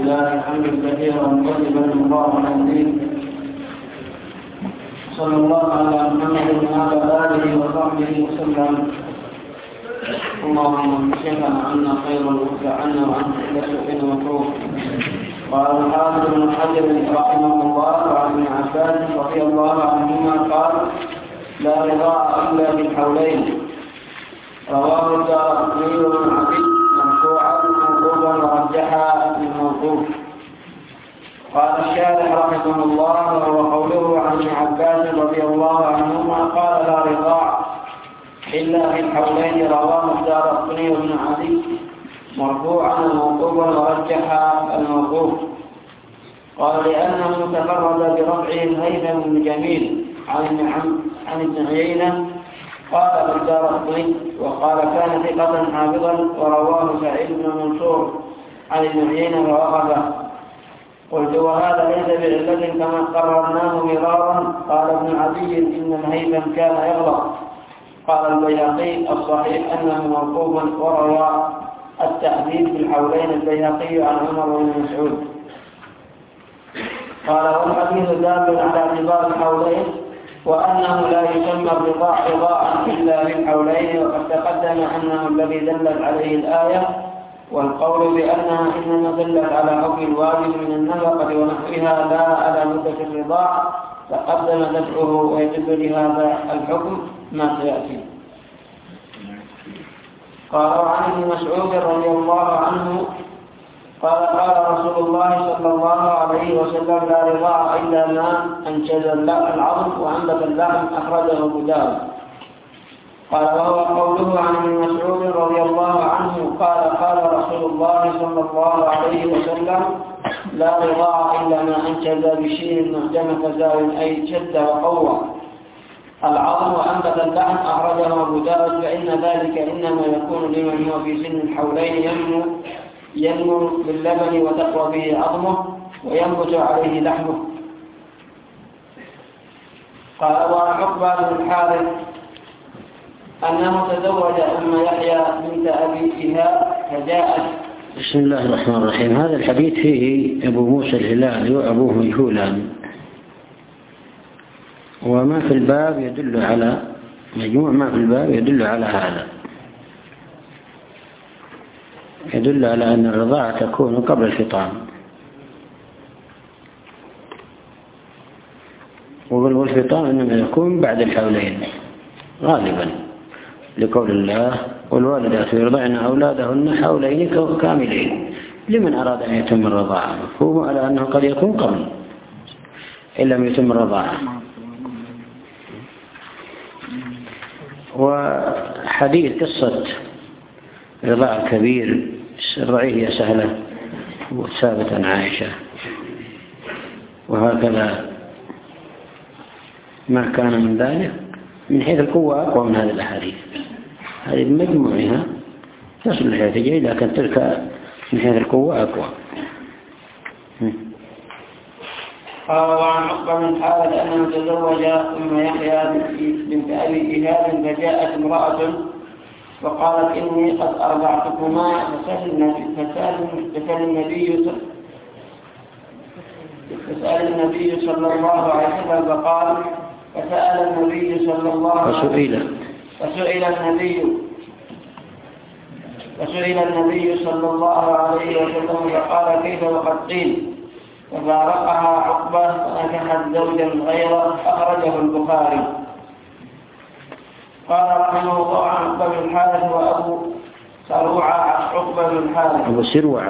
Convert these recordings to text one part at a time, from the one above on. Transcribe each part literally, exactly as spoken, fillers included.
لله حمدا كثيرا طيبا مباركا فيه. صلى الله على محمد وعلى اله وصحبه وسلم. اللهم كفنا عنا خيرا وارفعنا عن كل سوء ومكروه. قال الحافظ بن حجر رحمه الله وعن ابن عباس رضي الله عنهما قال: لا رضاع الا بالحولين. رواه الدارقطني بن عبد مرفوعا موقوفا ورجحا الموقوف. قال الشارح رحمه الله: وهو قوله عن ابن عباس رضي الله عنهما قال: لا رضاع الا بالحولين. رواه الدارقطني بن عبد مرفوعا موقوفا ورجحا الموقوف. قال: لانه تفرد برفعه الهيثم بن جميل عن ابن عيينة. قال الدارقطني: وقال كان ثقة حافظا، ورواه سعيد بن منصور عن ابن عيينة ووقفه. قلت: وهذا ليس بعلة كما قررناه مرارا. قال ابن عدي: إن الهيثم كان يغلط. قال البيهقي: الصحيح أنه موقوف. وروى التحديث بالحولين البيهقي عن عمر بن مسعود. قال: والحديث دال على اعتبار الحولين، وأنه لا يسمى الرضاع رضاعا إلا بالحولين، وقد تقدم أنه الذي دلت عليه الآية، والقول بأنها إنما دلت على حكم الواجب من النفقة ونحوها لا على مدة الرضاع تقدم دفعه، ويدل لهذا الحكم ما سيأتي. قال: وعن ابن مسعود رضي الله عنه قال: قال رسول الله صلى الله عليه وسلم: لا رضاع إلا ما أنشز العظم وأنبت اللحم. أخرجه أبو داود. قال: وهو قوله عن ابن مسعود رضي الله عنه قال: قال رسول الله صلى الله عليه وسلم: لا رضاع إلا ما أنشز بشين معجمة زاو، أي شد وقوى العظم وأنبت اللحم. أخرجه أبو داود. فإن ذلك إنما يكون لمن هو في سن الحولين ينمو ينمو باللبن وتقوى به عظمه وينبت عليه لحمه. قال: وعن عقبة بن الحارث أنه تزوج أم يحيى بنت أبي إيهاب فجاءت. بسم الله الرحمن الرحيم. هذا الحديث فيه أبو موسى الهلالي وأبوه مجهولان، وما في الباب يدل على مجموع ما في الباب يدل على هذا، يدل على أن الرضاعة تكون قبل الفطام، والفطام إنما يكون بعد الحولين غالبا، لقول الله: والوالدات يرضعن أولادهن حولين كاملين لمن أراد أن يتم الرضاعة. مفهوم على أنه قد يكون قبل إن لم يتم الرضاعة. وحديث قصة رضاع الكبير الرعية سهلة وثابت عن عائشة، وهكذا ما كان من ذلك من حيث القوة أقوى من هذه الأحاديث. هذه بمجموعها تصل الحياتية، لكن تلك من حيث القوة أقوى. قال: وعن عقبة بن الحارث أنه تزوج أم يحيى بنت أبي إيهاب فجاءت امرأة وقالت: إني قد أرضعتكما. فسأل النبي فسأل النبي صلى الله عليه وسلم فقال فسأل النبي صلى الله عليه وسلم فسئل النبي فسئل النبي صلى الله عليه وسلم فقال: كيف وقد قيل؟ ففارقها عقبة فأنكحت زوجا غيره. أخرجه البخاري. قال رحمه الله: عن عقبة بن الحارث وأبو سروعة. عقبة بن الحارث أبو سروعة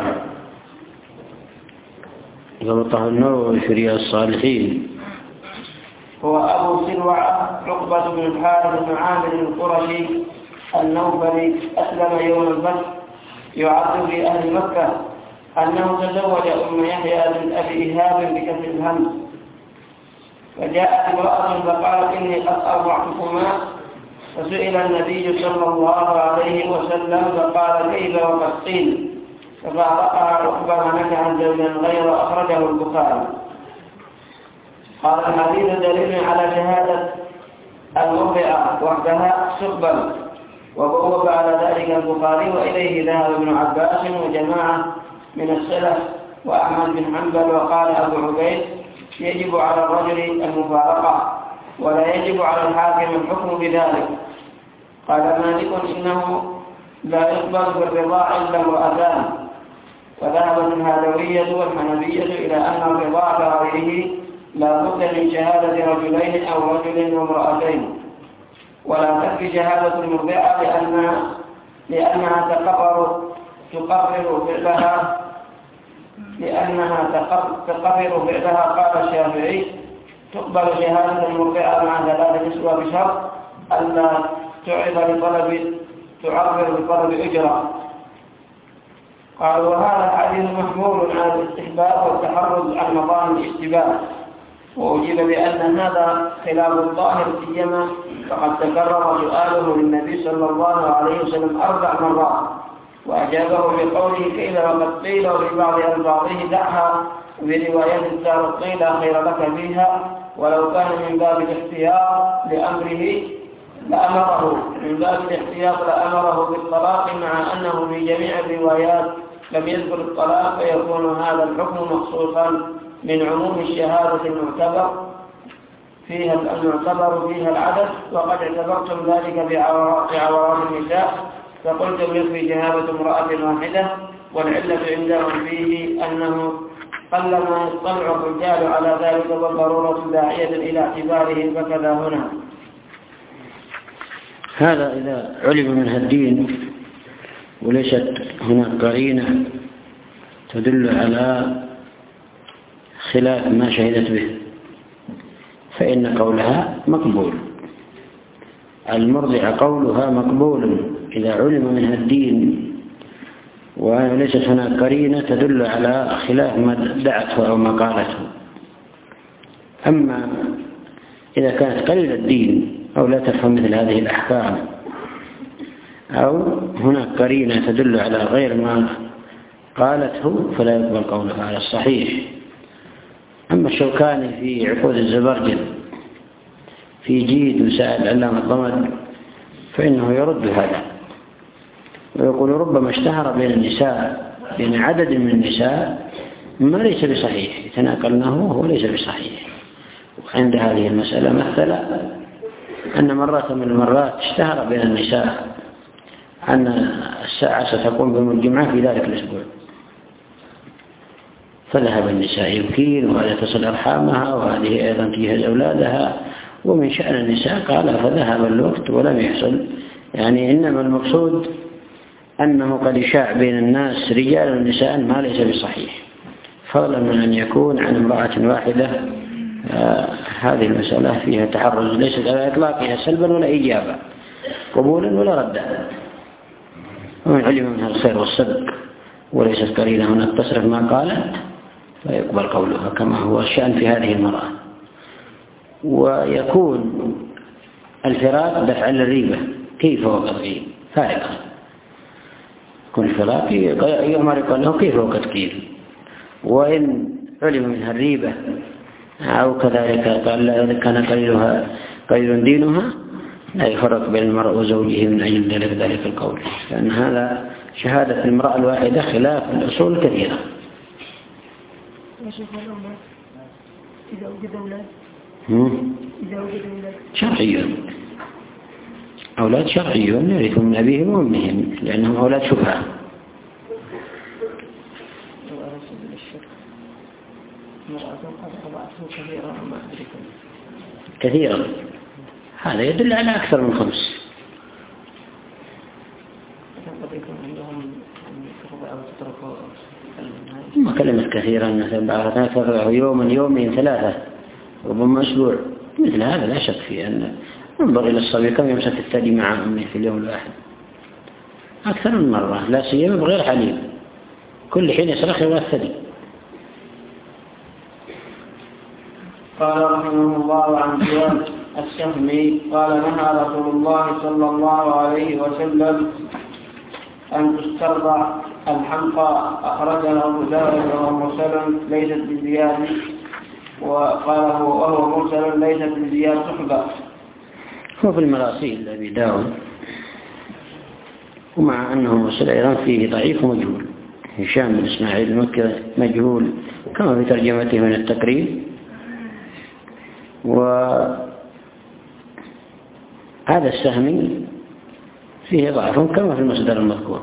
ضبطه النووي في رياض الصالحين. هو أبو سروعة عقبة بن الحارث بن عامر القرشي النوفلي، أسلم يوم الفتح، يعد في أهل مكة. أنه تزوج أم يحيى بنت أبي إيهاب بكسر الهمز. فجاءت امرأة فقالت: إني قد أرضعتكما. فسئل النبي صلى الله عليه وسلم فقال: كيف وقد قيل؟ ففارقها عقبة ونكحت زوجا غيره. أخرجه البخاري. قال: الحديث دليل على شهادة المرضعة وحدها سقبا، وبوب على ذلك البخاري، وإليه ذهب ابن عباس وجماعة من السلف وأحمد بن حنبل. وقال أبو عبيد يجب على الرجل المفارقة ولا يجب على الحاكم الحكم بذلك. قال مالك إنه لا يقبل بالرضاع إلا امرأتان. وذهبت الهالوية والحنبية إلى أن الرضاع كغيره لا بد من شهادة رجلين أو رجل وامرأتين، ولا تكفي شهادة المرضعة لأنها, لأنها تقرر تقرر فعلها لأنها تقرر فعلها. قال الشافعي تقبل شهادة المرضعة مع ثلاثة نسوة بشرط ألا تعرض لطلب تعرض لطلب أجرة. قالوا وهذا الحديث محمول على الاستحباب والتحرز عن مظاهر الاشتباه، وأجيب بأن هذا خلاف الظاهر، سيما فقد تكرر سؤاله للنبي صلى الله عليه وسلم أربع مرات وأجابه بقوله قيل وقد قيل، وفي بعض ألفاظه دعها، وفي رواية الدار قيل خير لك فيها، ولو كان من باب الاحتياط لأمره لأمره من باب الاحتياط لأمره بالطلاق، مع أنه في جميع الروايات لم يذكر الطلاق، فيكون هذا الحكم مخصوصا من عموم الشهادة المعتبر فيها المعتبر فيها العدد. وقد اعتبرتم ذلك في عورات النساء فقلتم يكفي شهادة امرأة واحدة، والعلة عندهم فيه أنه قلما يطلع الرجال على ذلك والضرورة داعية إلى اعتباره، فكذا هنا. هذا إذا علم منها الدين وليست هناك قرينة تدل على خلاف ما شهدت به، فإن قولها مقبول. المرضع قولها مقبول إذا علم منها الدين وليست هناك قرينة تدل على خلاف ما دعته أو ما قالته. أما إذا كانت قليلة الدين أو لا تفهم مثل هذه الأحكام أو هناك قرينة تدل على غير ما قالته فلا يقبل قولها على الصحيح. أما الشوكاني في عقود الزبرجد في جيد وسائل علامة الضمد فإنه يرد هذا ويقول ربما اشتهر بين النساء بين عدد من النساء ما ليس بصحيح، يتناقلناه وهو ليس بصحيح. وعند هذه المسألة مثل أن مرات من المرات اشتهر بين النساء أن الساعة ستقوم بيوم الجمعة في ذلك الأسبوع، فذهب النساء يبكين وهذا تصل أرحامها وهذه أيضا تجهز أولادها، ومن شأن النساء قال فذهب الوقت ولم يحصل. يعني إنما المقصود أنه قد يشاع بين الناس رجال ونساء ما ليس بصحيح، فضلا من أن يكون عن امرأة واحدة. آه هذه المسألة فيها تحرز ليست على إطلاقها سلبا ولا إيجابا، قبولا ولا ردا. ومن علم منها الخير والصدق وليست قرينة هناك تصرف ما قالت فيقبل قولها كما هو الشأن في هذه المرأة. ويكون الفراق دفعا للريبة كيف وقد قيل فارقا، يكون الفراق يؤمر يقول له كيف وقد قيل. وإن علم منها الريبة أو كذلك قال إذا كان قليلها قليل دينها لا يفرق بين المرء وزوجه من أجل ذلك ذلك القول، لأن هذا شهادة المرأة الواحدة خلاف الأصول كثيرة. إذا وجد أولاد إذا وجد أولاد شرعيون، أولاد شرعيون يرثون من أبيهم وأمهم لأنهم أولاد شبهة. كثيرا هذا يدل على أكثر من خمس. ما كلمة كثيرا مثلا بعضها يوما يومين ثلاثة ربما أسبوع، مثل هذا لا شك في أن انظر إلى الصبي كم يمسك الثدي مع أمه في اليوم الواحد أكثر من مرة، لا سيما بغير حليب كل حين يصرخ يبغى الثدي. قال رحمه الله عن زياد السهمي قال نهى رسول الله صلى الله عليه وسلم أن تسترضع الحمقى، أخرجه أبو داود وهو مرسل ليست بزياد، وقاله وهو مرسل ليست بزياد صحبة. هو في المراسيل أبي داود، ومع أنه مرسل أيضا فيه ضعيف ومجهول. هشام بن إسماعيل المكي مجهول كما في ترجمته من التقريب، وهذا السهمي فيه ضعف كما في المصدر المذكور.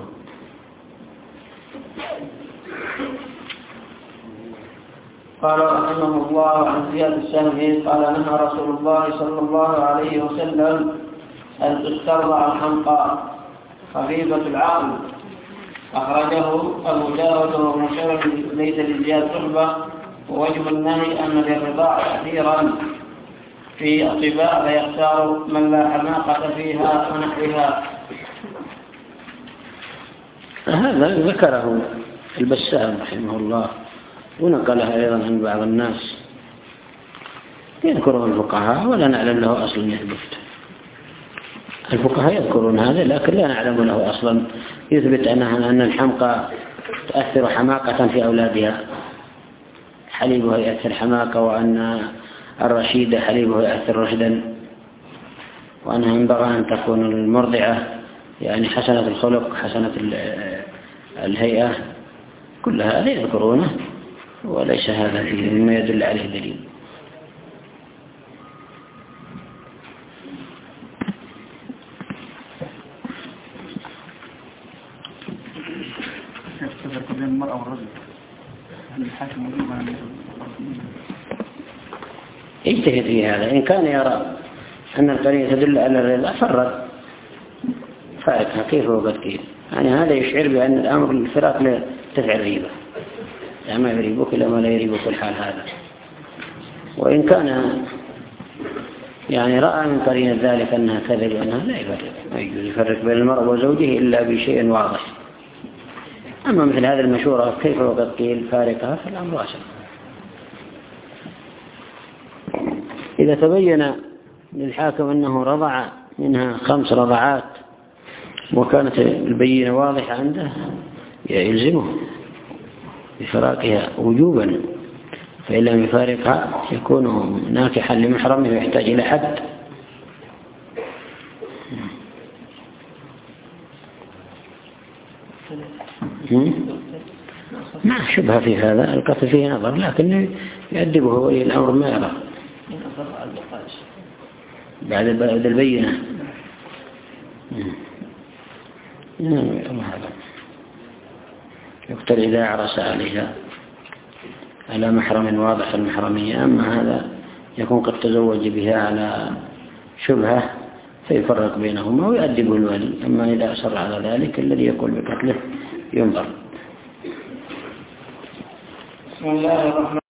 قال رحمه الله عن زياد السهمي قال نهى رسول الله صلى الله عليه وسلم أن تسترضع الحمقى خفيفة العقل. أخرجه أبو داود ومشرع ليس لزياد صحبة. ووجه النهي أن للرضاع كثيرا في الطباع فيختار من لا حماقة فيها ونحوها. هذا ذكره البسام رحمه الله ونقلها أيضا عن بعض الناس يذكره الفقهاء ولا نعلم له أصل يثبت. الفقهاء يذكرون هذا لكن لا نعلم له أصلا يثبت أنها أن الحمقى تؤثر حماقة في أولادها، حليبها يؤثر حماقة، وأن الرشيد حليبه يؤثر رشدا، وأنها ينبغي أن تكون المرضعة يعني حسنة الخلق حسنة الهيئة. كل هذا يذكرونه وليس هذا فيه مما يدل عليه دليل. بين المرأة والرجل الحاكم اجتهد في هذا. إن كان يرى أن القرينة تدل على الرضا فرق فارقها كيف وقد كيف، يعني هذا يشعر بأن الأمر الفراق لا تفعل ريبة، لا ما يريبك إلا ما لا يريبك الحال هذا. وإن كان يعني رأى من قرينة ذلك أنها كذب وأنها لا يفرق، ما يجوز يفرق بين المرء وزوجه إلا بشيء واضح. أما مثل هذه المشورة كيف وقد قيل فارقها فالأمر واسع. إذا تبين للحاكم أنه رضع منها خمس رضعات وكانت البينة واضحة عنده يلزمه بفراقها وجوبا، فإن لم يفارقها يكون ناكحا لمحرمه ويحتاج إلى حد. ما شبه في هذا، القتل فيه نظر لكن يؤدبه ولي الأمر ما يرى بعد البينة. يقتل إذا عرس عليها على محرم واضح المحرمية. أما هذا يكون قد تزوج بها على شبهة فيفرق بينهما ويؤدبه الولي. أما إذا أصر على ذلك الذي يقول بقتله ينظر. بسم الله الرحمن